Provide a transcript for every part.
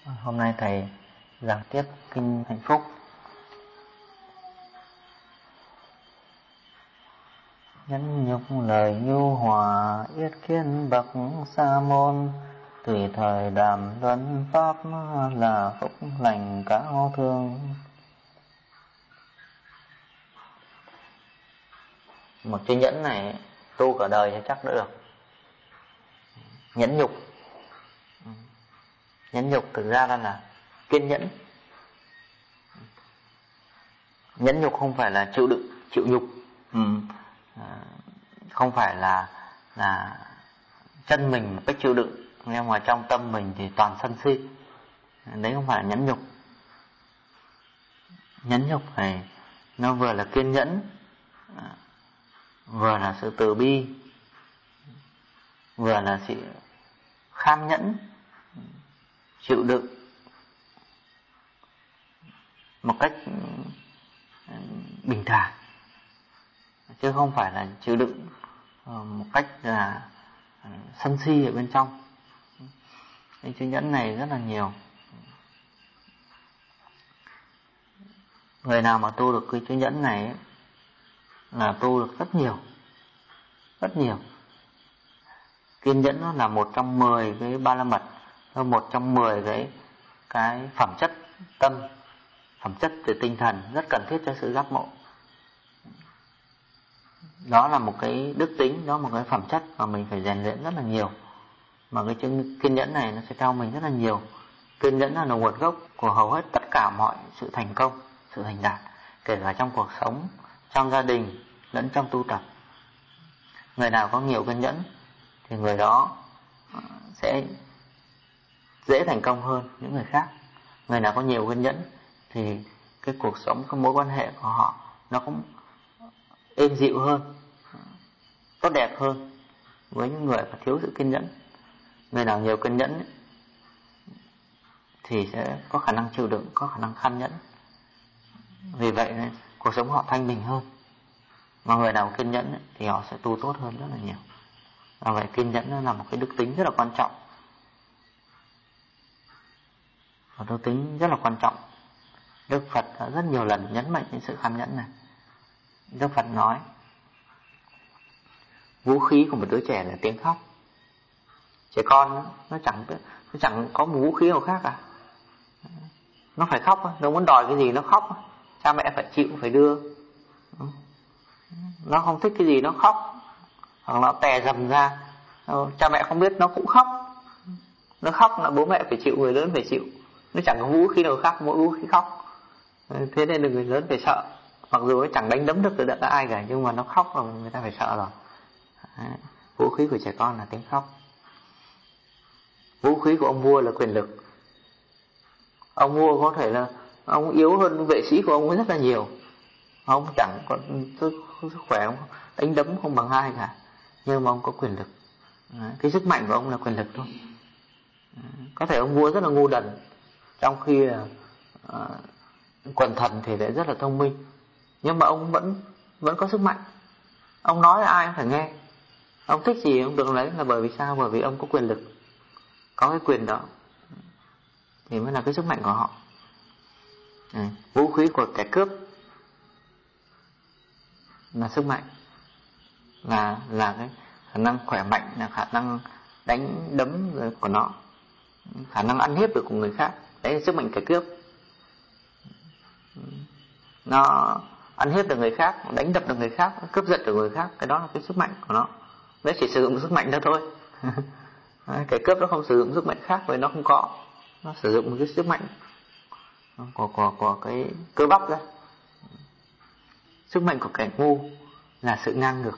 Hôm nay thầy giảng tiếp kinh Hạnh Phúc. Nhẫn nhục lời nhu hòa, yết kiến bậc sa môn, tùy thời đàm luận pháp là phúc lành cao thương. Một chữ nhẫn này tu cả đời thì chắc đã được. Nhẫn nhục, nhẫn nhục thực ra là kiên nhẫn. Nhẫn nhục không phải là chịu đựng, chịu nhục, không phải là chân mình một cách chịu đựng, nhưng mà trong tâm mình thì toàn sân si. Đấy không phải là nhẫn nhục. Nhẫn nhục này nó vừa là kiên nhẫn, vừa là sự từ bi, vừa là sự kham nhẫn, chịu đựng một cách bình thản, chứ không phải là chịu đựng một cách là sân si ở bên trong. Cái chữ nhẫn này rất là nhiều. Người nào mà tu được cái chữ nhẫn này ấy, là tu được rất nhiều, rất nhiều. Kiên nhẫn nó là một trong 10 cái ba la mật, một trong 10 cái phẩm chất tâm, phẩm chất về tinh thần rất cần thiết cho sự giác ngộ. Đó là một cái đức tính, đó là một cái phẩm chất mà mình phải rèn luyện rất là nhiều. Mà cái chữ kiên nhẫn này nó sẽ theo mình rất là nhiều. Kiên nhẫn là nguồn gốc của hầu hết tất cả mọi sự thành công, sự thành đạt, kể cả trong cuộc sống, trong gia đình lẫn trong tu tập. Người nào có nhiều kiên nhẫn thì người đó sẽ dễ thành công hơn những người khác. Người nào có nhiều kiên nhẫn thì cái cuộc sống, cái mối quan hệ của họ nó cũng êm dịu hơn, tốt đẹp hơn với những người mà thiếu sự kiên nhẫn. Người nào nhiều kiên nhẫn thì sẽ có khả năng chịu đựng, có khả năng kham nhẫn. Vì vậy nên cuộc sống họ thanh bình hơn. Mà người nào kiên nhẫn thì họ sẽ tu tốt hơn rất là nhiều. Và vậy kiên nhẫn nó là một cái đức tính rất là quan trọng. Một đức tính rất là quan trọng. Đức Phật đã rất nhiều lần nhấn mạnh đến sự kham nhẫn này. Đức Phật nói vũ khí của một đứa trẻ là tiếng khóc. Trẻ con nó chẳng có một vũ khí nào khác cả. Nó phải khóc, nó muốn đòi cái gì nó khóc, cha mẹ phải chịu, phải đưa. Nó không thích cái gì nó khóc, hoặc nó tè dầm ra, cha mẹ không biết nó cũng khóc. Nó khóc là bố mẹ phải chịu, người lớn phải chịu. Nó chẳng có vũ khí nào khác, mỗi vũ khí khóc. Thế nên là người lớn phải sợ. Mặc dù nó chẳng đánh đấm được đã ai cả, nhưng mà nó khóc là người ta phải sợ rồi. Vũ khí của trẻ con là tiếng khóc. Vũ khí của ông vua là quyền lực. Ông vua có thể là ông yếu hơn vệ sĩ của ông rất là nhiều. Ông chẳng có sức khỏe, ông đánh đấm không bằng ai cả, nhưng mà ông có quyền lực. Cái sức mạnh của ông là quyền lực thôi. Có thể ông vua rất là ngu đần, trong khi là quần thần thì lại rất là thông minh, nhưng mà ông vẫn có sức mạnh. Ông nói ai cũng phải nghe. Ông thích gì ông được lấy, là bởi vì sao? Bởi vì ông có quyền lực, có cái quyền đó thì mới là cái sức mạnh của họ. Vũ khí của kẻ cướp là sức mạnh, là cái khả năng khỏe mạnh, là khả năng đánh đấm của nó, khả năng ăn hiếp được của người khác. Đấy là sức mạnh kẻ cướp. Nó ăn hiếp được người khác, đánh đập được người khác, cướp giật được người khác. Cái đó là cái sức mạnh của nó. Nó chỉ sử dụng sức mạnh đó thôi. Kẻ cướp nó không sử dụng sức mạnh khác, vì nó không có. Nó sử dụng một cái sức mạnh của cái cơ bắp ra. Sức mạnh của kẻ ngu là sự ngang ngược.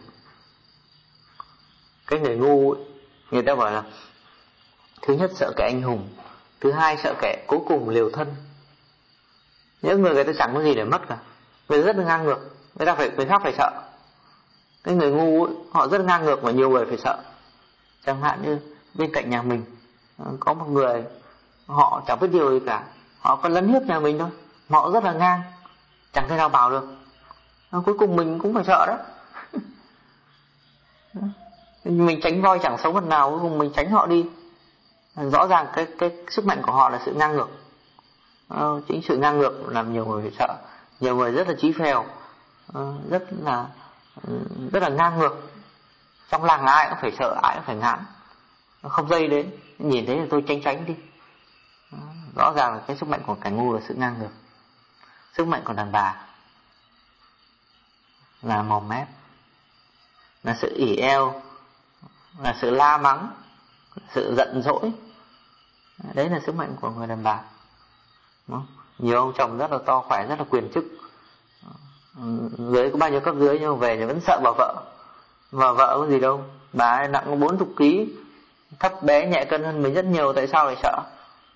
Cái người ngu ấy, người ta bảo là thứ nhất sợ kẻ anh hùng, thứ hai sợ kẻ cuối cùng liều thân. Những người ta chẳng có gì để mất cả, người rất là ngang ngược, người khác phải sợ. Cái người ngu ấy, họ rất ngang ngược và nhiều người phải sợ. Chẳng hạn như bên cạnh nhà mình có một người, họ chẳng biết điều gì cả, họ có lấn hiếp nhà mình thôi, họ rất là ngang, chẳng thể nào bảo được. Cuối cùng mình cũng phải sợ đó. Mình tránh voi chẳng sống vật nào, cuối cùng mình tránh họ đi. Rõ ràng cái sức mạnh của họ là sự ngang ngược. Chính sự ngang ngược làm nhiều người sợ, nhiều người rất là chí phèo, rất là ngang ngược. Trong làng ai cũng phải sợ, ai cũng phải ngán, không dây đến, nhìn thấy là tôi tránh đi. Rõ ràng là cái sức mạnh của kẻ ngu là sự ngang ngược. Sức mạnh của đàn bà là mồm mép, là sự ỉ eo, là sự la mắng, sự giận dỗi. Đấy là sức mạnh của người đàn bà. Nhiều ông chồng rất là to khỏe, rất là quyền chức, dưới có bao nhiêu cấp dưới nhưng mà về thì vẫn sợ bà vợ. Mà vợ có gì đâu, bà ấy nặng có 40 kg, thấp bé nhẹ cân hơn mình rất nhiều, tại sao lại sợ?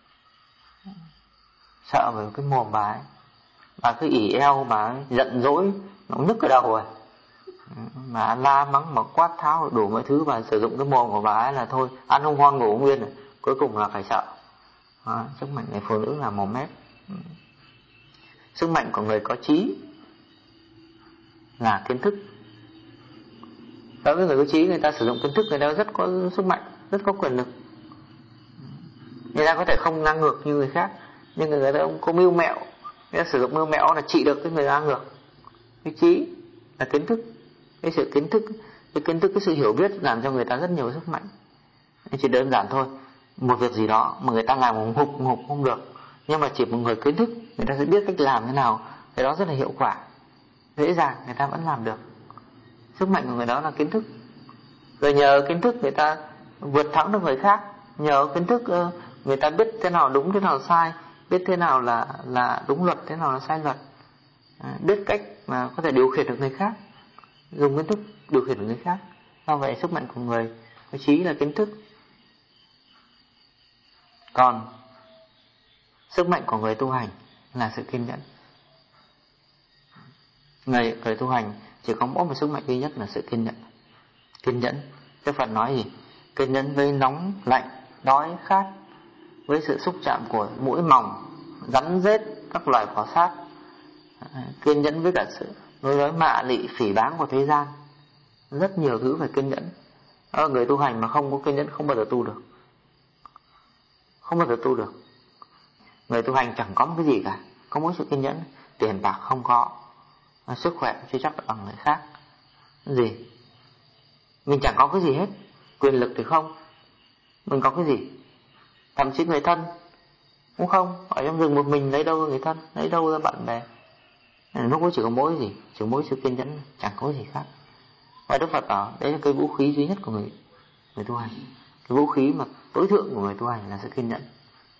Sợ bởi cái mồm bà ấy. Bà cứ ỉ eo, bà ấy giận dỗi, nó nhức cái đầu rồi. Mà la mắng, mà quát tháo đủ mọi thứ, và sử dụng cái mồm của bà ấy là thôi, ăn không ngon ngủ không yên rồi. Cuối cùng là phải sợ. Sức mạnh người phụ nữ là mồm mép. Sức mạnh của người có trí là kiến thức. Đối với người có trí, người ta sử dụng kiến thức, người ta rất có sức mạnh, rất có quyền lực. Người ta có thể không ngang ngược như người khác, nhưng người ta cũng có mưu mẹo. Người ta sử dụng mưu mẹo là trị được cái người ngang ngược. Cái trí là kiến thức. Cái sự kiến thức, cái sự hiểu biết làm cho người ta rất nhiều sức mạnh. Chỉ đơn giản thôi, một việc gì đó mà người ta làm hùng hục không được, nhưng mà chỉ một người kiến thức, người ta sẽ biết cách làm thế nào, cái đó rất là hiệu quả, dễ dàng người ta vẫn làm được. Sức mạnh của người đó là kiến thức. Rồi nhờ kiến thức người ta vượt thắng được người khác. Nhờ kiến thức người ta biết thế nào đúng, thế nào sai, biết thế nào là đúng luật, thế nào là sai luật, biết cách mà có thể điều khiển được người khác, dùng kiến thức điều khiển được người khác. Do vậy sức mạnh của người có trí là kiến thức. Còn sức mạnh của người tu hành là sự kiên nhẫn. Người tu hành chỉ có mỗi một sức mạnh duy nhất là sự kiên nhẫn. Kiên nhẫn, Đức Phật nói gì? Kiên nhẫn với nóng, lạnh, đói, khát, với sự xúc chạm của mũi mòng, rắn rết, các loài cỏ sát. Kiên nhẫn với cả sự đối đối mạ lị, phỉ báng của thế gian. Rất nhiều thứ phải kiên nhẫn. Người tu hành mà không có kiên nhẫn không bao giờ tu được. Không bao giờ tu được. Người tu hành chẳng có một cái gì cả, có mỗi sự kiên nhẫn. Tiền bạc không có, sức khỏe chưa chắc là bằng người khác. Cái gì? Mình chẳng có cái gì hết. Quyền lực thì không, mình có cái gì? Thậm chí người thân cũng không. Ở trong rừng một mình lấy đâu ra người thân, lấy đâu ra bạn bè. Lúc đó chỉ có mỗi gì? Chỉ mỗi sự kiên nhẫn, chẳng có gì khác. Và Đức Phật bảo đấy là cái vũ khí duy nhất của người tu hành. Cái vũ khí mà tối thượng của người tu hành là sự kiên nhẫn.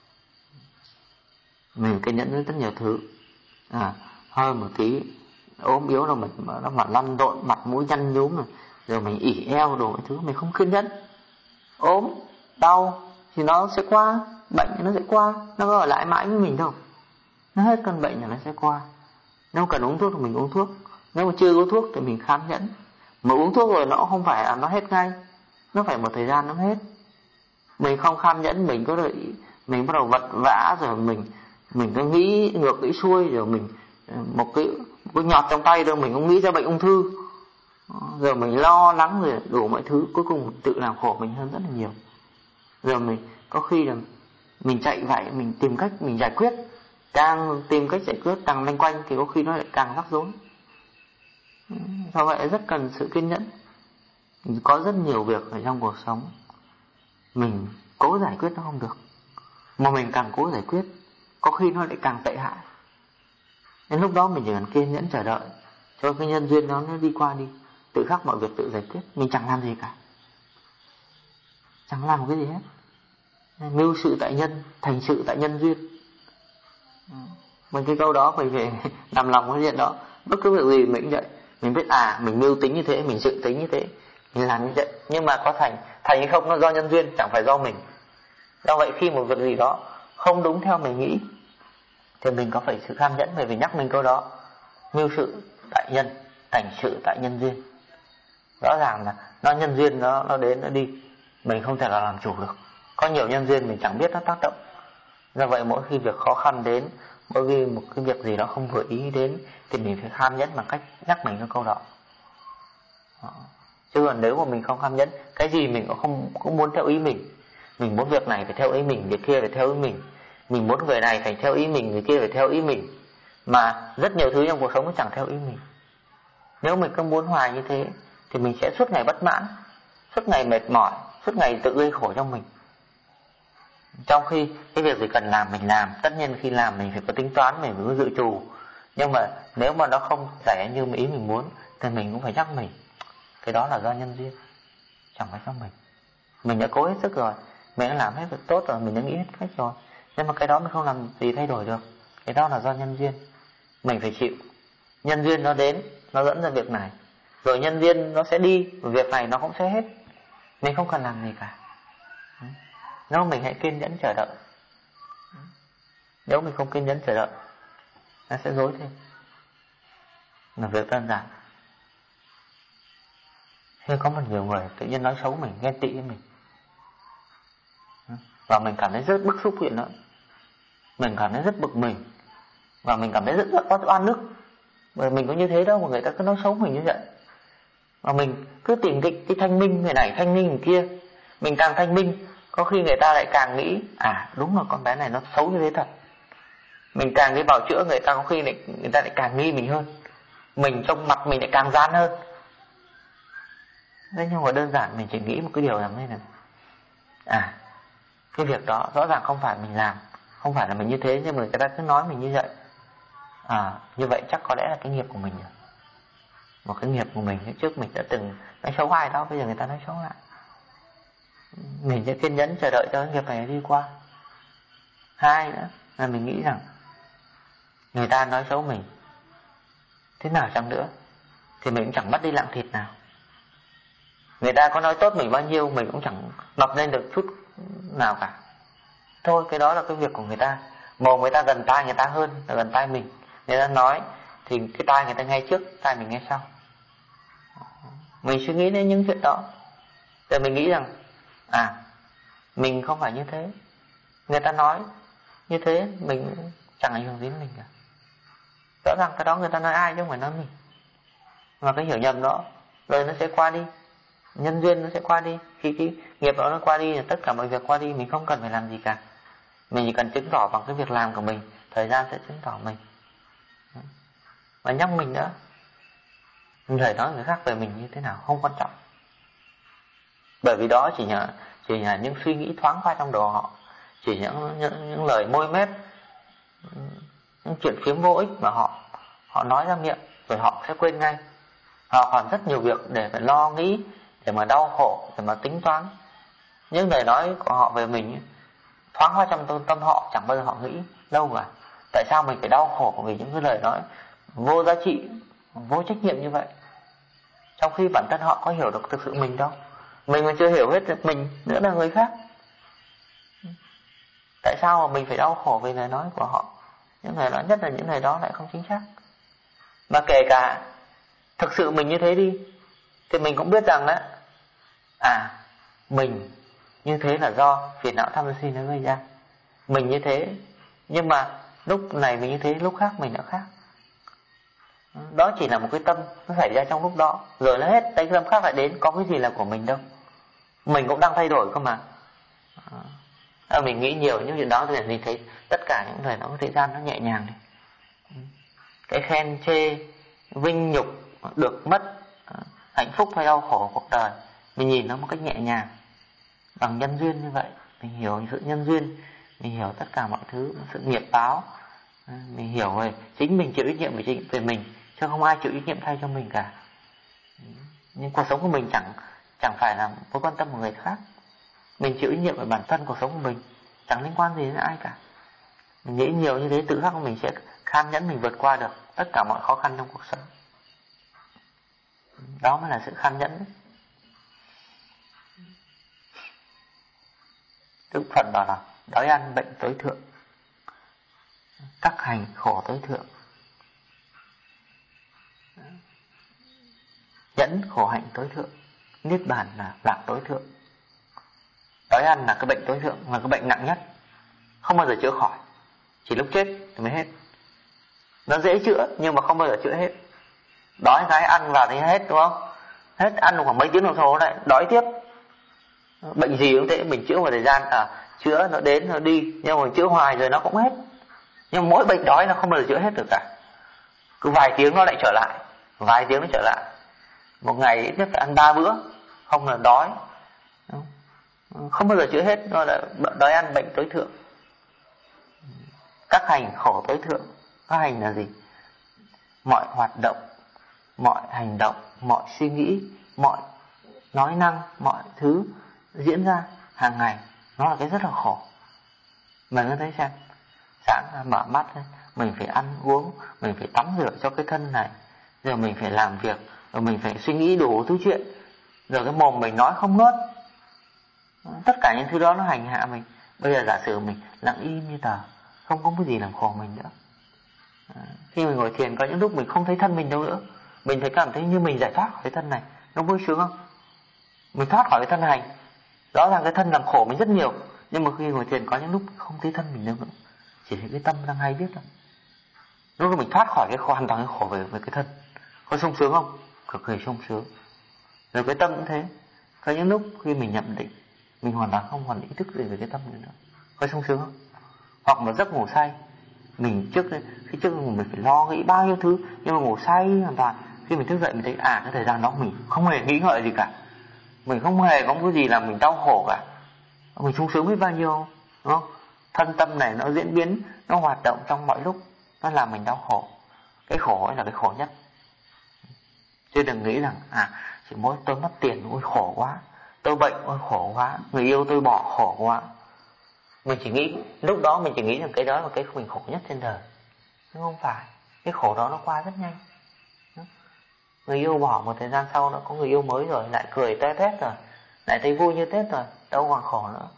Mình kiên nhẫn với rất nhiều thứ. Hơi một tí ốm yếu là nó mà lăn lộn, mặt mũi nhăn nhúm rồi mình ỉ eo đồ cái thứ, mình không kiên nhẫn. Ốm, đau thì nó sẽ qua, bệnh thì nó sẽ qua, nó có ở lại mãi với mình đâu. Nó hết cơn bệnh là nó sẽ qua. Nếu cần uống thuốc thì mình uống thuốc, nếu mà chưa uống thuốc thì mình kham nhẫn. Mà uống thuốc rồi nó không phải là nó hết ngay, nó phải một thời gian nó hết. Mình không kham nhẫn, mình có đợi, mình bắt đầu vật vã, rồi mình cứ nghĩ ngược nghĩ xuôi, rồi mình một cái nhọt trong tay rồi mình không nghĩ ra bệnh ung thư, rồi mình lo lắng rồi đủ mọi thứ, cuối cùng tự làm khổ mình hơn rất là nhiều. Rồi mình có khi là mình chạy vậy, mình tìm cách mình giải quyết, càng tìm cách giải quyết càng loanh quanh thì có khi nó lại càng rắc rối. Do vậy rất cần sự kiên nhẫn. Có rất nhiều việc ở trong cuộc sống mình cố giải quyết nó không được, mà mình càng cố giải quyết có khi nó lại càng tệ hại. Đến lúc đó mình chỉ cần kiên nhẫn chờ đợi cho cái nhân duyên nó đi qua đi, tự khắc mọi việc tự giải quyết. Mình chẳng làm gì cả, chẳng làm một cái gì hết. Mưu sự tại nhân, thành sự tại nhân duyên. Mình cái câu đó phải làm lòng cái chuyện đó. Bất cứ việc gì mình cũng vậy. Mình biết mình mưu tính như thế, mình dự tính như thế, mình làm như vậy, nhưng mà có thành hay không nó do nhân duyên, chẳng phải do mình. Do vậy khi một việc gì đó không đúng theo mình nghĩ thì mình có phải sự kham nhẫn, bởi vì nhắc mình câu đó: mưu sự tại nhân, thành sự tại nhân duyên. Rõ ràng là nó nhân duyên nó đến nó đi, mình không thể là làm chủ được. Có nhiều nhân duyên mình chẳng biết nó tác động. Do vậy mỗi khi việc khó khăn đến, mỗi khi một cái việc gì đó không vừa ý đến, thì mình phải kham nhẫn bằng cách nhắc mình cái câu đó. Chứ còn nếu mà mình không kham nhẫn, cái gì mình cũng không muốn theo ý mình. Mình muốn việc này phải theo ý mình, việc kia phải theo ý mình. Mình muốn người này phải theo ý mình, người kia phải theo ý mình. Mà rất nhiều thứ trong cuộc sống nó chẳng theo ý mình. Nếu mình cứ muốn hoài như thế thì mình sẽ suốt ngày bất mãn, suốt ngày mệt mỏi, suốt ngày tự gây khổ cho mình. Trong khi cái việc gì cần làm mình làm. Tất nhiên khi làm mình phải có tính toán, mình phải có dự trù. Nhưng mà nếu mà nó không xảy như ý mình muốn thì mình cũng phải nhắc mình, cái đó là do nhân duyên, chẳng phải do mình. Mình đã cố hết sức rồi, mình đã làm hết việc tốt rồi, mình đã nghĩ hết cách rồi, nhưng mà cái đó mình không làm gì thay đổi được. Cái đó là do nhân duyên, mình phải chịu. Nhân duyên nó đến, nó dẫn ra việc này, rồi nhân duyên nó sẽ đi, việc này nó cũng sẽ hết. Mình không cần làm gì cả. Nếu mình hãy kiên nhẫn chờ đợi. Nếu mình không kiên nhẫn chờ đợi, nó sẽ rối thêm. Là việc đơn giản. Khi có một nhiều người tự nhiên nói xấu mình, ghen tị với mình, và mình cảm thấy rất bức xúc chuyện đó, mình cảm thấy rất bực mình, và mình cảm thấy rất oan ức. Bởi mình có như thế đâu mà người ta cứ nói xấu mình như vậy. Và mình cứ tìm cái thanh minh người này, thanh minh người kia. Mình càng thanh minh, có khi người ta lại càng nghĩ đúng là con bé này nó xấu như thế thật. Mình càng đi bào chữa người ta, có khi người ta lại càng nghi mình hơn. Mình trong mặt mình lại càng gian hơn. Thế nhưng mà đơn giản mình chỉ nghĩ một cái điều là thế này. Cái việc đó rõ ràng không phải mình làm, không phải là mình như thế, nhưng mà người ta cứ nói mình như vậy. Như vậy chắc có lẽ là cái nghiệp của mình rồi. Một cái nghiệp của mình, trước mình đã từng nói xấu ai đó, bây giờ người ta nói xấu lại. Mình sẽ kiên nhẫn chờ đợi cho cái nghiệp này đi qua. Hai nữa là mình nghĩ rằng người ta nói xấu mình thế nào chăng nữa thì mình cũng chẳng mất đi lạng thịt nào. Người ta có nói tốt mình bao nhiêu, mình cũng chẳng mọc lên được chút nào cả. Thôi cái đó là cái việc của người ta. Mồm người ta gần tai người ta hơn là gần tai mình. Người ta nói thì cái tai người ta nghe trước, tai mình nghe sau. Mình suy nghĩ đến những chuyện đó, để mình nghĩ rằng mình không phải như thế. Người ta nói như thế mình chẳng ảnh hưởng đến mình cả. Rõ ràng cái đó người ta nói ai chứ không phải nói mình. Mà cái hiểu nhầm đó rồi nó sẽ qua đi, nhân duyên nó sẽ qua đi. Khi cái nghiệp đó nó qua đi thì tất cả mọi việc qua đi. Mình không cần phải làm gì cả. Mình chỉ cần chứng tỏ bằng cái việc làm của mình. Thời gian sẽ chứng tỏ mình. Và nhắc mình nữa, lời nói người khác về mình như thế nào không quan trọng. Bởi vì đó chỉ là những suy nghĩ thoáng qua trong đầu họ, chỉ những lời môi mép, những chuyện phiếm vô ích mà họ nói ra miệng rồi họ sẽ quên ngay. Họ còn rất nhiều việc để phải lo nghĩ, để mà đau khổ, để mà tính toán. Những lời nói của họ về mình thoáng qua trong tâm họ, chẳng bao giờ họ nghĩ lâu cả. Tại sao mình phải đau khổ vì những cái lời nói vô giá trị, vô trách nhiệm như vậy, trong khi bản thân họ có hiểu được thực sự mình đâu. Mình mà chưa hiểu hết được mình, nữa là người khác. Tại sao mà mình phải đau khổ vì lời nói của họ? Những lời nói, nhất là những lời đó lại không chính xác. Mà kể cả thực sự mình như thế đi, thì mình cũng biết rằng đó, mình như thế là do phiền não tham sân si nó gây ra. Mình như thế, nhưng mà lúc này mình như thế, lúc khác mình đã khác. Đó chỉ là một cái tâm nó xảy ra trong lúc đó, rồi nó hết, cái tâm khác lại đến. Có cái gì là của mình đâu, mình cũng đang thay đổi cơ mà. Mình nghĩ nhiều những chuyện đó thì mình thấy tất cả những lời nói của thế gian nó nhẹ nhàng đi. Cái khen chê, vinh nhục, được mất, hạnh phúc hay đau khổ cuộc đời, mình nhìn nó một cách nhẹ nhàng, bằng nhân duyên như vậy. Mình hiểu sự nhân duyên, mình hiểu tất cả mọi thứ, sự nghiệp báo. Mình hiểu về chính mình chịu trách nhiệm về mình, chứ không ai chịu trách nhiệm thay cho mình cả. Nhưng cuộc sống của mình chẳng phải là mối quan tâm của người khác. Mình chịu trách nhiệm về bản thân cuộc sống của mình, chẳng liên quan gì đến ai cả. Mình nghĩ nhiều như thế, tự khắc mình sẽ khan nhẫn, mình vượt qua được tất cả mọi khó khăn trong cuộc sống. Đó mới là sự khan nhẫn. Đức Phật bảo là đói ăn bệnh tối thượng, tắc hành khổ tối thượng, nhẫn khổ hạnh tối thượng, niết bàn là lạc tối thượng. Đói ăn là cái bệnh tối thượng, là cái bệnh nặng nhất, không bao giờ chữa khỏi, chỉ lúc chết thì mới hết. Nó dễ chữa nhưng mà không bao giờ chữa hết. Đói cái ăn vào thì hết, đúng không? Hết ăn khoảng mấy tiếng đồng hồ lại đói tiếp. Bệnh gì cũng thế, mình chữa một thời gian chữa nó đến nó đi, nhưng mà mình chữa hoài rồi nó cũng hết. Nhưng mỗi bệnh đói nó không bao giờ chữa hết được cả. Cứ vài tiếng nó lại trở lại, vài tiếng nó trở lại. Một ngày ít nhất phải ăn 3 bữa, không là đói. Không bao giờ chữa hết, nó là đói ăn bệnh tối thượng. Các hành khổ tối thượng. Các hành là gì? Mọi hoạt động, mọi hành động, mọi suy nghĩ, mọi nói năng, mọi thứ diễn ra hàng ngày, nó là cái rất là khổ. Mình có thấy xem, sáng ra mở mắt lên, mình phải ăn uống, mình phải tắm rửa cho cái thân này, rồi mình phải làm việc, rồi mình phải suy nghĩ đủ thứ chuyện, rồi cái mồm mình nói không ngớt. Tất cả những thứ đó nó hành hạ mình. Bây giờ giả sử mình lặng im như tờ, không có cái gì làm khổ mình nữa. Khi mình ngồi thiền có những lúc mình không thấy thân mình đâu nữa, mình thấy cảm thấy như mình giải thoát khỏi cái thân này, nó vui sướng không? Mình thoát khỏi cái thân hành. Rõ ràng cái thân làm khổ mình rất nhiều, nhưng mà khi ngồi thiền có những lúc không thấy thân mình đâu nữa, chỉ thấy cái tâm đang hay biết thôi. Lúc đó mình thoát khỏi cái hoàn toàn cái khổ về cái thân, có sung sướng không? Cực kỳ sung sướng. Rồi cái tâm cũng thế, có những lúc khi mình nhập định, mình hoàn toàn không còn ý thức gì về cái tâm nữa, có sung sướng không? Hoặc một giấc ngủ say, mình khi trước mình phải lo nghĩ bao nhiêu thứ, nhưng mà ngủ say hoàn toàn. Khi mình thức dậy mình thấy cái thời gian đó mình không hề nghĩ ngợi gì cả, mình không hề có cái gì làm mình đau khổ cả, mình sung sướng biết bao nhiêu, đúng không? Thân tâm này nó diễn biến, nó hoạt động trong mọi lúc, nó làm mình đau khổ. Cái khổ ấy là cái khổ nhất. Chứ đừng nghĩ rằng chỉ mỗi tôi mất tiền, ôi khổ quá, tôi bệnh, ôi khổ quá, người yêu tôi bỏ, khổ quá. Mình chỉ nghĩ, lúc đó mình chỉ nghĩ rằng cái đó là cái mình khổ nhất trên đời. Nhưng không phải, cái khổ đó nó qua rất nhanh. Người yêu bỏ một thời gian sau nó có người yêu mới rồi, lại cười toe toét rồi, lại thấy vui như Tết rồi, đâu còn khổ nữa.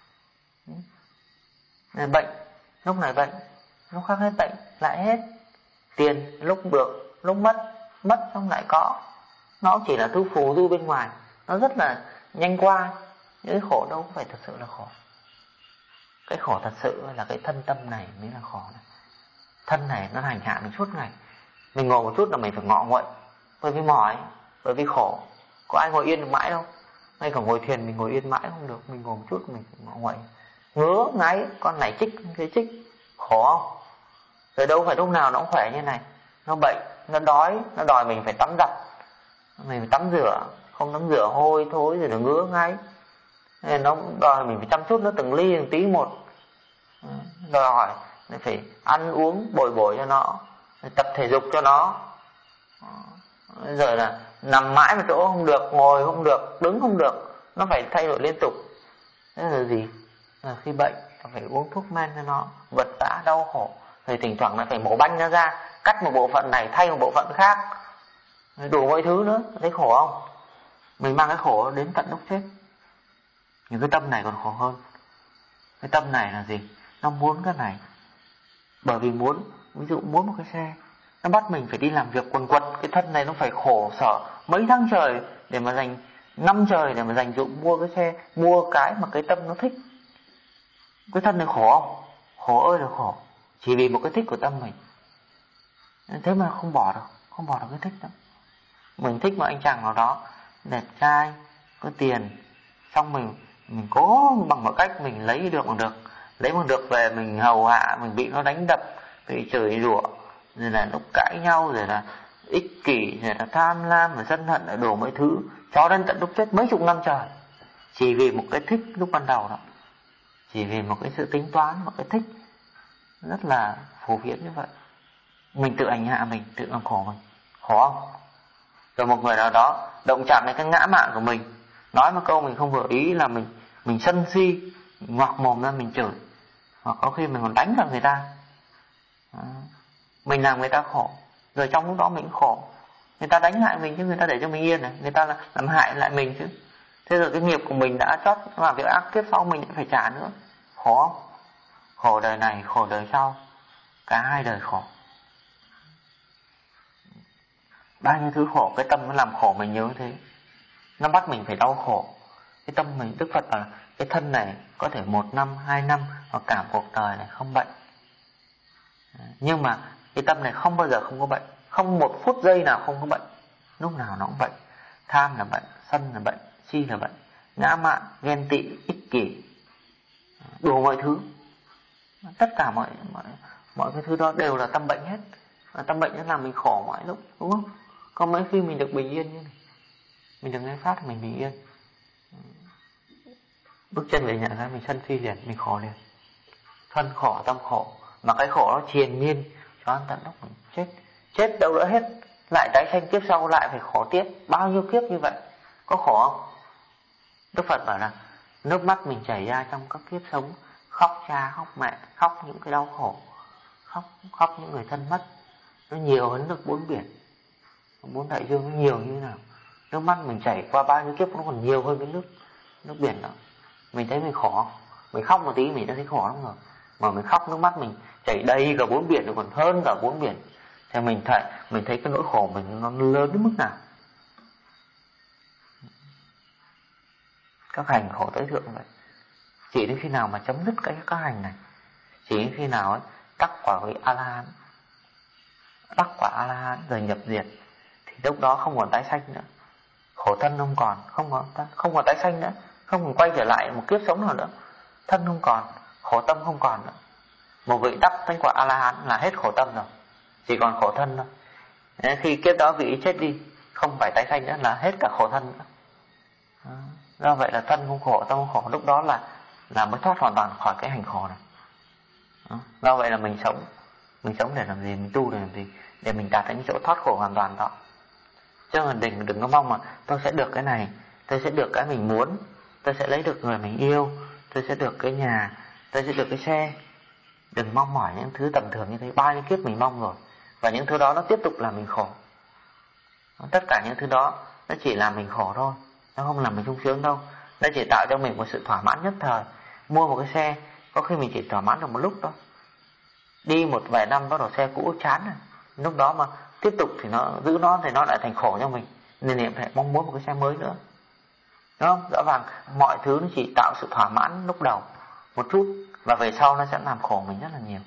Bệnh, lúc này bệnh, lúc khác hết bệnh, lại hết. Tiền, lúc được, lúc mất xong lại có. Nó chỉ là thứ phù du bên ngoài, nó rất là nhanh qua. Những cái khổ đâu phải thật sự là khổ. Cái khổ thật sự là cái thân tâm này mới là khổ này. Thân này nó hành hạ mình suốt ngày. Mình ngồi một chút là mình phải ngọ nguậy, bởi vì mỏi, bởi vì khổ. Có ai ngồi yên được mãi đâu. Ngay cả ngồi thiền mình ngồi yên mãi không được, mình ngồi một chút mình phải ngọ nguậy, ngứa ngáy, con này chích, cái chích, khổ không? Rồi đâu phải lúc nào nó cũng khỏe như này. Nó bệnh, nó đói, nó đòi mình phải tắm giặt, mình phải tắm rửa, không tắm rửa hôi thối rồi nó ngứa ngáy. Nên nó đòi mình phải chăm chút nó từng ly từng tí một. Đòi hỏi phải ăn uống bồi bổ cho nó, tập thể dục cho nó. Rồi là nằm mãi một chỗ không được, ngồi không được, đứng không được, nó phải thay đổi liên tục. Thế là gì? Là khi bệnh phải uống thuốc men cho nó, vật vã đau khổ. Rồi thỉnh thoảng lại phải mổ banh nó ra, cắt một bộ phận này thay một bộ phận khác, đủ mọi thứ nữa. Thấy khổ không? Mình mang cái khổ đến tận lúc chết. Nhưng cái tâm này còn khổ hơn. Cái tâm này là gì? Nó muốn cái này, bởi vì muốn, ví dụ muốn một cái xe, nó bắt mình phải đi làm việc quần quật. Cái thân này nó phải khổ sở mấy tháng trời để mà dành, năm trời để mà dành dụng mua cái xe, mua cái mà cái tâm nó thích. Cái thân này khổ không? Khổ ơi là khổ, chỉ vì một cái thích của tâm mình. Thế mà không bỏ được, không bỏ được cái thích đó. Mình thích một anh chàng nào đó đẹp trai, có tiền, xong mình cố bằng mọi cách mình lấy bằng được về mình hầu hạ, mình bị nó đánh đập, bị chửi rủa, rồi là lúc cãi nhau, rồi là ích kỷ, rồi là tham lam, rồi sân hận, rồi đổ mọi thứ, cho đến tận lúc chết mấy chục năm trời, chỉ vì một cái thích lúc ban đầu đó, chỉ vì một cái sự tính toán, một cái thích rất là phổ biến như vậy. Mình tự hành hạ mình, tự làm khổ mình, khổ không? Rồi một người nào đó động chạm đến cái ngã mạn của mình, nói một câu mình không vừa ý là mình sân si, ngoạc mồm ra mình chửi, hoặc có khi mình còn đánh vào người ta. Mình làm người ta khổ, rồi trong lúc đó mình khổ. Người ta đánh lại mình chứ người ta để cho mình yên này, người ta làm hại lại mình chứ. Thế rồi cái nghiệp của mình đã chót làm việc ác, kiếp sau mình phải trả nữa. Khổ không? Khổ đời này, khổ đời sau, cả hai đời khổ. Bao nhiêu thứ khổ, cái tâm nó làm khổ mình như thế. Nó bắt mình phải đau khổ. Cái tâm mình, Đức Phật bảo cái thân này có thể 1 năm, 2 năm hoặc cả cuộc đời này không bệnh. Nhưng mà cái tâm này không bao giờ không có bệnh, không một phút giây nào không có bệnh, lúc nào nó cũng bệnh. Tham là bệnh, sân là bệnh, si là bệnh, ngã mạn, ghen tị, ích kỷ, đủ mọi thứ. Tất cả mọi cái thứ đó đều là tâm bệnh hết. Và tâm bệnh nó làm mình khổ mọi lúc, đúng không? Còn mấy khi mình được bình yên như này, mình được nghe pháp thì mình bình yên, bước chân về nhà ra mình sân si liền, mình khổ liền. Thân khổ, tâm khổ, mà cái khổ nó triền miên cho đến tận lúc mình chết. Chết đâu đã hết, lại tái sanh kiếp sau lại phải khổ tiếp. Bao nhiêu kiếp như vậy, có khổ không? Đức Phật bảo là nước mắt mình chảy ra trong các kiếp sống, khóc cha, khóc mẹ, khóc những cái đau khổ, khóc những người thân mất, nó nhiều hơn nước bốn biển, bốn đại dương nó nhiều như thế nào. Nước mắt mình chảy qua bao nhiêu kiếp nó còn nhiều hơn cái nước biển đó. Mình thấy mình khổ, mình khóc một tí mình đã thấy khổ lắm rồi, mà mình khóc nước mắt mình chảy đầy cả bốn biển, nó còn hơn cả bốn biển, thì mình thấy cái nỗi khổ mình nó lớn đến mức nào. Các hành khổ tối thượng vậy. Chỉ đến khi nào mà chấm dứt các hành này, chỉ đến khi nào ấy đắc quả vị A-la-hán, đắc quả A-la-hán rồi nhập diệt, thì lúc đó không còn tái sanh nữa, khổ thân không còn tái sanh nữa, không còn quay trở lại một kiếp sống nào nữa, thân không còn, khổ tâm không còn nữa. Một vị đắc thánh quả A-la-hán là hết khổ tâm rồi, chỉ còn khổ thân thôi. Khi kiếp đó vị chết đi, không phải tái sanh nữa, là hết cả khổ thân nữa. Do vậy là thân không khổ, tâm không khổ, lúc đó là mới thoát hoàn toàn khỏi cái hành khổ này. Do vậy là mình sống để làm gì, mình tu để làm gì, để mình đạt đến cái chỗ thoát khổ hoàn toàn đó. Chứ mà đừng có mong mà tôi sẽ được cái này, tôi sẽ được cái mình muốn, tôi sẽ lấy được người mình yêu, tôi sẽ được cái nhà, tôi sẽ được cái xe. Đừng mong mỏi những thứ tầm thường như thế, bao nhiêu kiếp mình mong rồi, và những thứ đó nó tiếp tục làm mình khổ. Tất cả những thứ đó nó chỉ làm mình khổ thôi, nó không làm mình sung sướng đâu. Nó chỉ tạo cho mình một sự thỏa mãn nhất thời. Mua một cái xe, có khi mình chỉ thỏa mãn được một lúc thôi, đi một vài năm bắt đầu xe cũ chán rồi, lúc đó mà tiếp tục thì nó giữ nó thì nó lại thành khổ cho mình, nên niệm phải mong muốn một cái xe mới nữa, đúng không? Rõ ràng mọi thứ nó chỉ tạo sự thỏa mãn lúc đầu một chút, và về sau nó sẽ làm khổ mình rất là nhiều.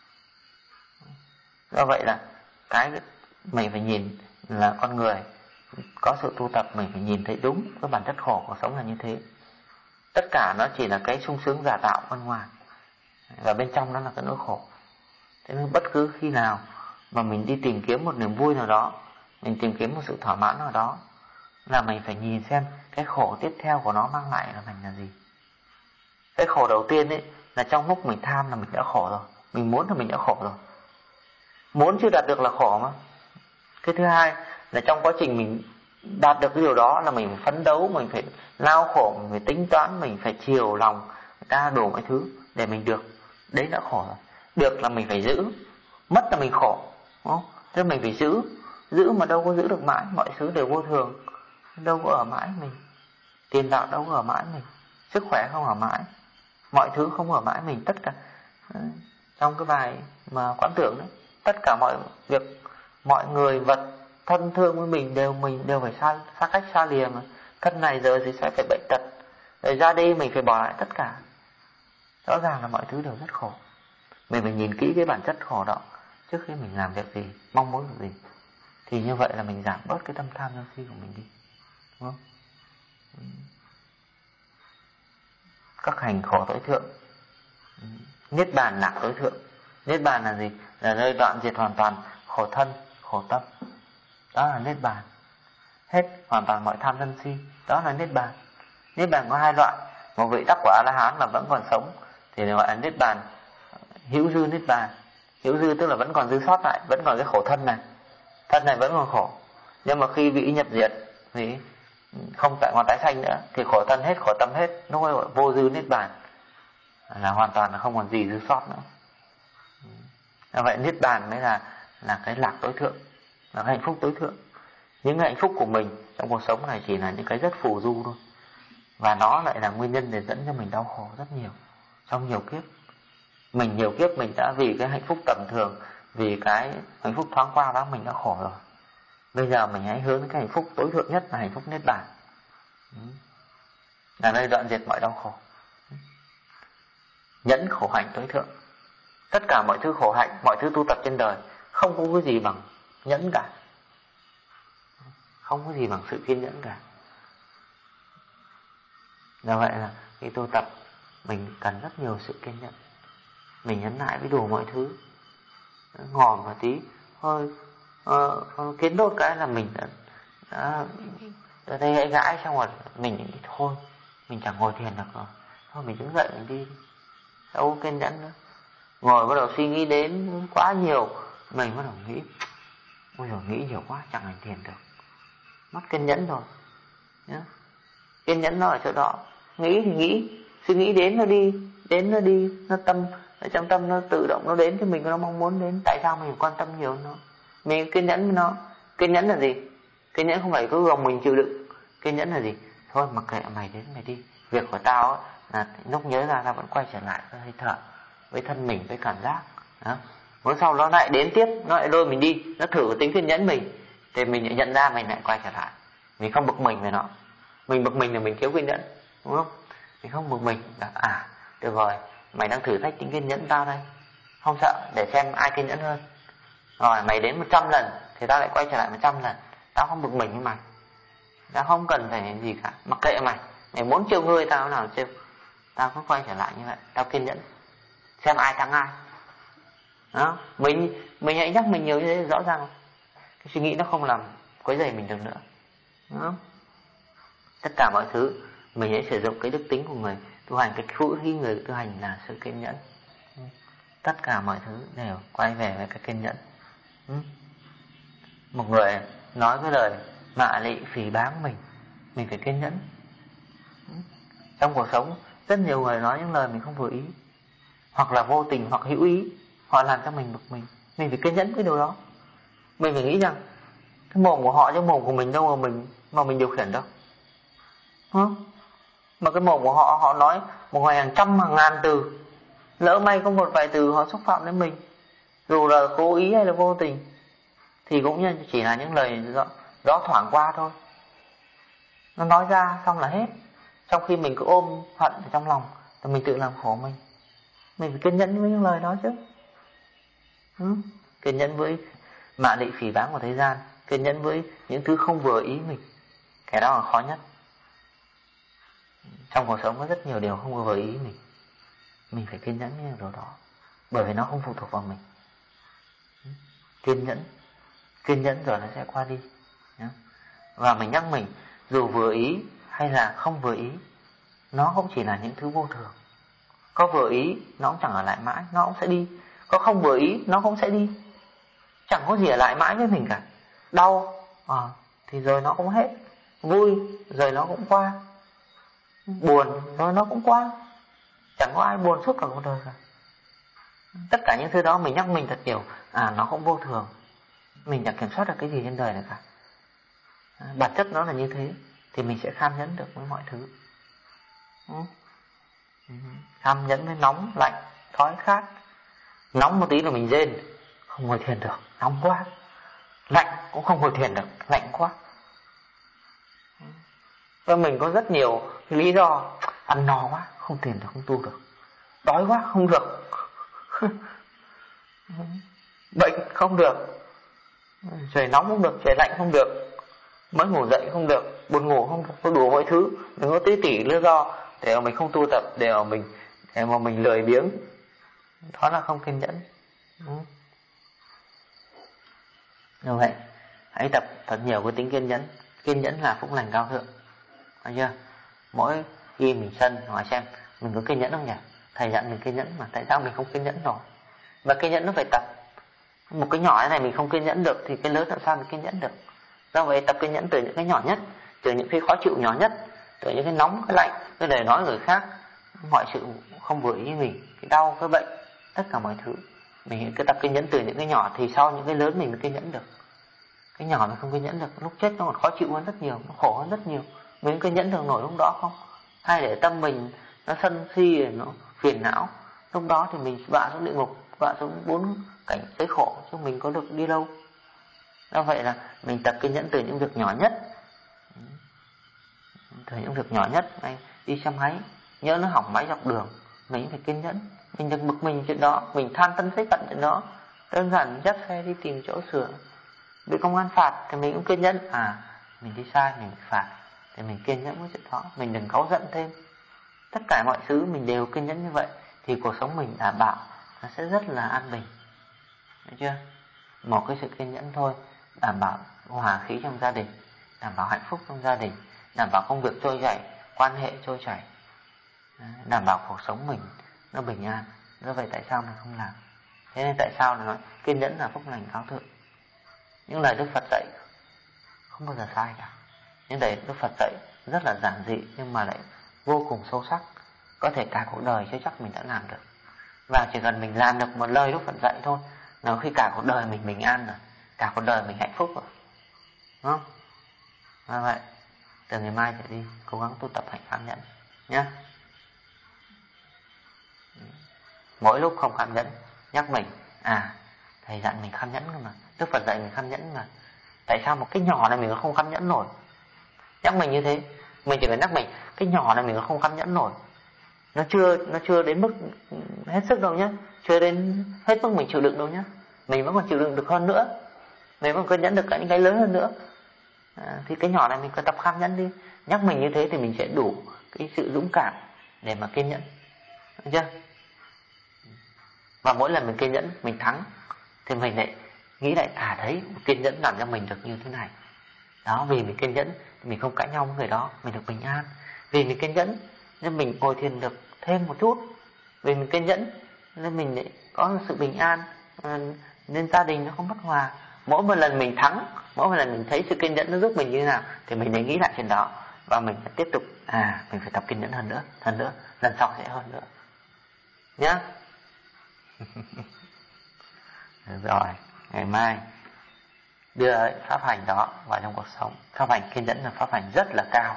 Do vậy là cái mình phải nhìn là con người có sự tu tập, mình phải nhìn thấy đúng cái bản chất khổ của sống là như thế. Tất cả nó chỉ là cái sung sướng giả tạo bên ngoài, và bên trong nó là cái nỗi khổ. Thế nên bất cứ khi nào mà mình đi tìm kiếm một niềm vui nào đó, mình tìm kiếm một sự thỏa mãn nào đó, là mình phải nhìn xem cái khổ tiếp theo của nó mang lại là mình là gì. Cái khổ đầu tiên ấy là trong lúc mình tham là mình đã khổ rồi, mình muốn là mình đã khổ rồi, muốn chưa đạt được là khổ mà. Cái thứ hai là trong quá trình mình đạt được cái điều đó là mình phải phấn đấu, mình phải lao khổ, mình phải tính toán, mình phải chiều lòng ta đủ mọi thứ để mình được, đấy đã khổ rồi. Được là mình phải giữ, mất là mình khổ, đúng không? Thế mình phải giữ mà đâu có giữ được mãi, mọi thứ đều vô thường, đâu có ở mãi mình, tiền bạc đâu có ở mãi mình, sức khỏe không ở mãi, mọi thứ không ở mãi mình. Tất cả trong cái bài mà Quán Tưởng đấy, tất cả mọi việc, mọi người vật thân thương với mình đều phải xa cách xa lìa mà. Thân này giờ thì sẽ phải bệnh tật, rồi ra đi mình phải bỏ lại tất cả. Rõ ràng là mọi thứ đều rất khổ. Mình phải nhìn kỹ cái bản chất khổ đó trước khi mình làm việc gì, mong muốn việc gì, thì như vậy là mình giảm bớt cái tâm tham sân si của mình đi, đúng không? Các hành khổ tối thượng, niết bàn lạc tối thượng. Niết bàn là gì? Là nơi đoạn diệt hoàn toàn khổ thân, khổ tâm. Đó là niết bàn. Hết hoàn toàn mọi tham sân si, đó là niết bàn. Niết bàn có hai loại. Một vị đắc quả A-la-hán là vẫn còn sống thì gọi là niết bàn hữu dư niết bàn. Hữu dư tức là vẫn còn dư sót lại, vẫn còn cái khổ thân này. Thân này vẫn còn khổ. Nhưng mà khi vị nhập diệt, vị không tại còn tái sanh nữa, thì khổ thân hết, khổ tâm hết, nó gọi vô dư niết bàn, là hoàn toàn là không còn gì dư sót nữa. Vậy niết bàn mới là cái lạc tối thượng, là cái hạnh phúc tối thượng. Những hạnh phúc của mình trong cuộc sống này chỉ là những cái rất phù du thôi, và nó lại là nguyên nhân để dẫn cho mình đau khổ rất nhiều trong nhiều kiếp. Nhiều kiếp mình đã vì cái hạnh phúc tầm thường, vì cái hạnh phúc thoáng qua đó mình đã khổ rồi. Bây giờ mình hãy hướng đến cái hạnh phúc tối thượng nhất là hạnh phúc niết bàn, là nơi đoạn diệt mọi đau khổ. Nhẫn khổ hạnh tối thượng. Tất cả mọi thứ khổ hạnh, mọi thứ tu tập trên đời, không có cái gì bằng nhẫn cả, không có gì bằng sự kiên nhẫn cả. Do vậy là khi tu tập mình cần rất nhiều sự kiên nhẫn. Mình nhẫn nại với đủ mọi thứ. Ngỏ một tí hơi kiến đốt cái là mình đã ở đây gãi xong rồi mình nghĩ thôi mình chẳng ngồi thiền được rồi, thôi mình đứng dậy mình đi, đâu kiên nhẫn nữa. Ngồi bắt đầu suy nghĩ đến quá nhiều, mình bắt đầu nghĩ ôi giời, nghĩ nhiều quá chẳng hành thiền được, mất kiên nhẫn rồi nhá. Kiên nhẫn nó ở chỗ đó. Nghĩ thì nghĩ, suy nghĩ đến nó đi, nó tâm ở trong tâm nó tự động nó đến cho mình, nó mong muốn đến. Tại sao mình quan tâm nhiều nó? Mình kiên nhẫn với nó. Kiên nhẫn là gì? Kiên nhẫn không phải cứ gồng mình chịu đựng. Kiên nhẫn là gì? Thôi mặc kệ mày đến mày đi. Việc của tao là lúc nhớ ra tao vẫn quay trở lại với hơi thở, với thân mình, với cảm giác. Đó. Muốn sau nó lại đến tiếp, nó lại lôi mình đi, nó thử tính kiên nhẫn mình, thì mình lại nhận ra mình lại quay trở lại. Mình không bực mình về nó. Mình bực mình là mình thiếu kiên nhẫn, đúng không? Mình không bực mình là được rồi, mày đang thử thách tính kiên nhẫn tao đây, không sợ, để xem ai kiên nhẫn hơn. Rồi mày đến 100 lần thì tao lại quay trở lại 100 lần. Tao không bực mình với mày, tao không cần phải gì cả, mặc kệ mày. Mày muốn trêu ngươi tao nào trêu, tao cứ quay trở lại như vậy. Tao kiên nhẫn, xem ai thắng ai. Đó. Mình hãy nhắc mình nhiều như thế, rõ ràng cái suy nghĩ nó không làm quấy rầy mình được nữa. Đó. Tất cả mọi thứ mình hãy sử dụng cái đức tính của người tu hành, cái vũ khí người tu hành là sự kiên nhẫn. Tất cả mọi thứ đều quay về với cái kiên nhẫn. Một người nói cái lời mạ lị phỉ báng mình phải kiên nhẫn. Trong cuộc sống rất nhiều người nói những lời mình không vừa ý, hoặc là vô tình hoặc hữu ý, họ làm cho mình bực mình phải kiên nhẫn với điều đó. Mình phải nghĩ rằng cái mồm của họ chứ mồm của mình đâu mà mình điều khiển đâu. Mà cái mồm của họ nói một ngày hàng trăm hàng ngàn từ, lỡ may có một vài từ họ xúc phạm đến mình, dù là cố ý hay là vô tình, thì cũng như chỉ là những lời gió thoảng qua thôi. Nó nói ra xong là hết. Trong khi mình cứ ôm hận ở trong lòng thì mình tự làm khổ mình. Mình phải kiên nhẫn với những lời đó chứ. Kiên nhẫn với mạ lị phỉ báng của thế gian, kiên nhẫn với những thứ không vừa ý mình. Cái đó là khó nhất. Trong cuộc sống có rất nhiều điều không vừa ý mình phải kiên nhẫn với điều đó, bởi vì nó không phụ thuộc vào mình. Kiên nhẫn rồi nó sẽ qua đi. Và mình nhắc mình, dù vừa ý hay là không vừa ý, nó cũng chỉ là những thứ vô thường. Có vừa ý nó cũng chẳng ở lại mãi, nó cũng sẽ đi. Có không vừa ý nó cũng sẽ đi, chẳng có gì ở lại mãi với mình cả. Đau thì rồi nó cũng hết, vui rồi nó cũng qua, buồn rồi nó cũng qua. Chẳng có ai buồn suốt cả cuộc đời cả. Tất cả những thứ đó mình nhắc mình thật nhiều, nó cũng vô thường. Mình chẳng kiểm soát được cái gì trên đời này cả. Bản chất nó là như thế, thì mình sẽ kham nhẫn được với mọi thứ. Kham nhẫn với nóng, lạnh, đói, khát. Nóng một tí là mình rên, không ngồi thiền được, nóng quá. Lạnh cũng không ngồi thiền được, lạnh quá. Và mình có rất nhiều lý do. Ăn no quá, không thiền được, không tu được. Đói quá, không được. Bệnh không được, trời nóng không được, trời lạnh không được, mới ngủ dậy không được, buồn ngủ không được, có đủ mọi thứ. Đừng có tí tỉ lý do để mà mình không tu tập, để mà mình lười biếng. Đó là không kiên nhẫn. Như vậy hãy tập thật nhiều cái tính kiên nhẫn. Kiên nhẫn là phúc lành cao thượng, thấy chưa? Mỗi khi mình sân hỏi xem mình có kiên nhẫn không nhỉ? Thầy dặn mình kiên nhẫn mà tại sao mình không kiên nhẫn rồi? Và kiên nhẫn nó phải tập. Một cái nhỏ này mình không kiên nhẫn được thì cái lớn làm sao mình kiên nhẫn được? Do vậy tập kiên nhẫn từ những cái nhỏ nhất, từ những cái khó chịu nhỏ nhất, từ những cái nóng, cái lạnh, cái lời nói người khác, mọi sự không vừa ý mình, cái đau, cái bệnh, tất cả mọi thứ. Mình cứ tập kiên nhẫn từ những cái nhỏ thì sau những cái lớn mình mới kiên nhẫn được. Cái nhỏ mình không kiên nhẫn được, lúc chết nó còn khó chịu hơn rất nhiều, nó khổ hơn rất nhiều. Mình kiên nhẫn được nổi lúc đó không? Hay để tâm mình nó sân si, nó phiền não, lúc đó thì mình vạ xuống địa ngục, vạ xuống 4 cảnh giới khổ, chứ mình có được đi đâu. Do vậy là mình tập kiên nhẫn từ những việc nhỏ nhất. Từ những việc nhỏ nhất, anh đi xe máy, nhớ nó hỏng máy dọc đường, mình phải kiên nhẫn. Mình đừng bực mình chuyện đó, mình than tân thấy cận chuyện đó. Đơn giản dắt xe đi tìm chỗ sửa, bị công an phạt thì mình cũng kiên nhẫn. Mình đi sai mình bị phạt thì mình kiên nhẫn với chuyện đó, mình đừng cáu giận thêm. tất cả mọi thứ mình đều kiên nhẫn như vậy thì cuộc sống mình đảm bảo nó sẽ rất là an bình. Được chưa? Một cái sự kiên nhẫn thôi đảm bảo hòa khí trong gia đình, đảm bảo hạnh phúc trong gia đình, đảm bảo công việc trôi chảy, quan hệ trôi chảy, đảm bảo cuộc sống mình nó bình an. Do vậy tại sao mình không làm? Thế nên tại sao là nói kiên nhẫn là phúc lành cao thượng. Những lời Đức Phật dạy không bao giờ sai cả. Những lời Đức Phật dạy rất là giản dị nhưng mà lại vô cùng sâu sắc. Có thể cả cuộc đời chưa chắc mình đã làm được. Và chỉ cần mình làm được một lời Đức Phật dạy thôi là khi cả cuộc đời mình bình an rồi, cả cuộc đời mình hạnh phúc rồi, đúng không? Và vậy từ ngày mai trở đi cố gắng tu tập hạnh kham nhẫn nhé. Mỗi lúc không kham nhẫn nhắc mình, thầy dặn mình kham nhẫn cơ mà, Đức Phật dạy mình kham nhẫn mà, tại sao một cái nhỏ này mình không kham nhẫn nổi? Nhắc mình như thế, mình chỉ cần nhắc mình cái nhỏ này mình không kham nhẫn nổi. Nó chưa đến mức hết sức đâu nhé, chưa đến hết mức mình chịu đựng đâu nhé. Mình vẫn còn chịu đựng được hơn nữa, mình vẫn còn nhẫn được cả những cái lớn hơn nữa. Thì cái nhỏ này mình cần tập kham nhẫn đi. Nhắc mình như thế thì mình sẽ đủ cái sự dũng cảm để mà kiên nhẫn, được chưa? Và mỗi lần mình kiên nhẫn mình thắng thì mình lại nghĩ lại đấy, kiên nhẫn làm cho mình được như thế này. Đó, vì mình kiên nhẫn mình không cãi nhau với người đó, mình được bình an. Vì mình kiên nhẫn nên mình ngồi thiền được thêm một chút. Vì mình kiên nhẫn nên mình lại có sự bình an, nên gia đình nó không bất hòa. Mỗi một lần mình thắng, mỗi một lần mình thấy sự kiên nhẫn nó giúp mình như thế nào thì mình lại nghĩ lại chuyện đó và mình phải tiếp tục mình phải tập kiên nhẫn hơn nữa, lần sau sẽ hơn nữa nhá. Rồi, ngày mai đưa pháp hành đó vào trong cuộc sống. Pháp hành kiên nhẫn là pháp hành rất là cao.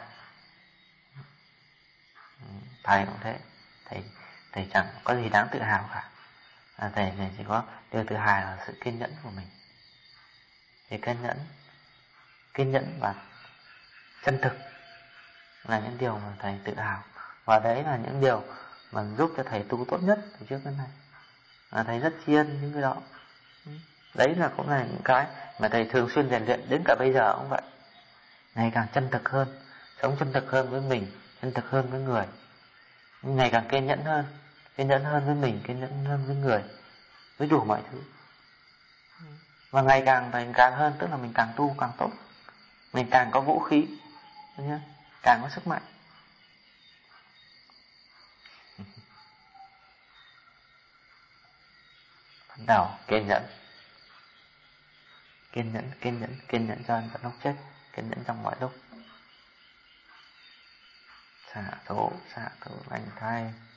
Thầy cũng thế, thầy chẳng có gì đáng tự hào cả. Thầy chỉ có điều thứ hai là sự kiên nhẫn của mình. Thì kiên nhẫn và chân thực là những điều mà thầy tự hào, và đấy là những điều mà giúp cho thầy tu tốt nhất từ trước đến nay. Thầy rất tri ân những cái đó. Đấy là cũng là những cái mà thầy thường xuyên rèn luyện đến cả bây giờ cũng vậy. Ngày càng chân thực hơn, sống chân thực hơn với mình, chân thực hơn với người. Ngày càng kiên nhẫn hơn với mình, kiên nhẫn hơn với người, với đủ mọi thứ. Và ngày càng hơn tức là mình càng tu càng tốt, mình càng có vũ khí, càng có sức mạnh. Bắt đầu kiên nhẫn cho tận lúc chết, kiên nhẫn trong mọi lúc. Xả thổ lành thay.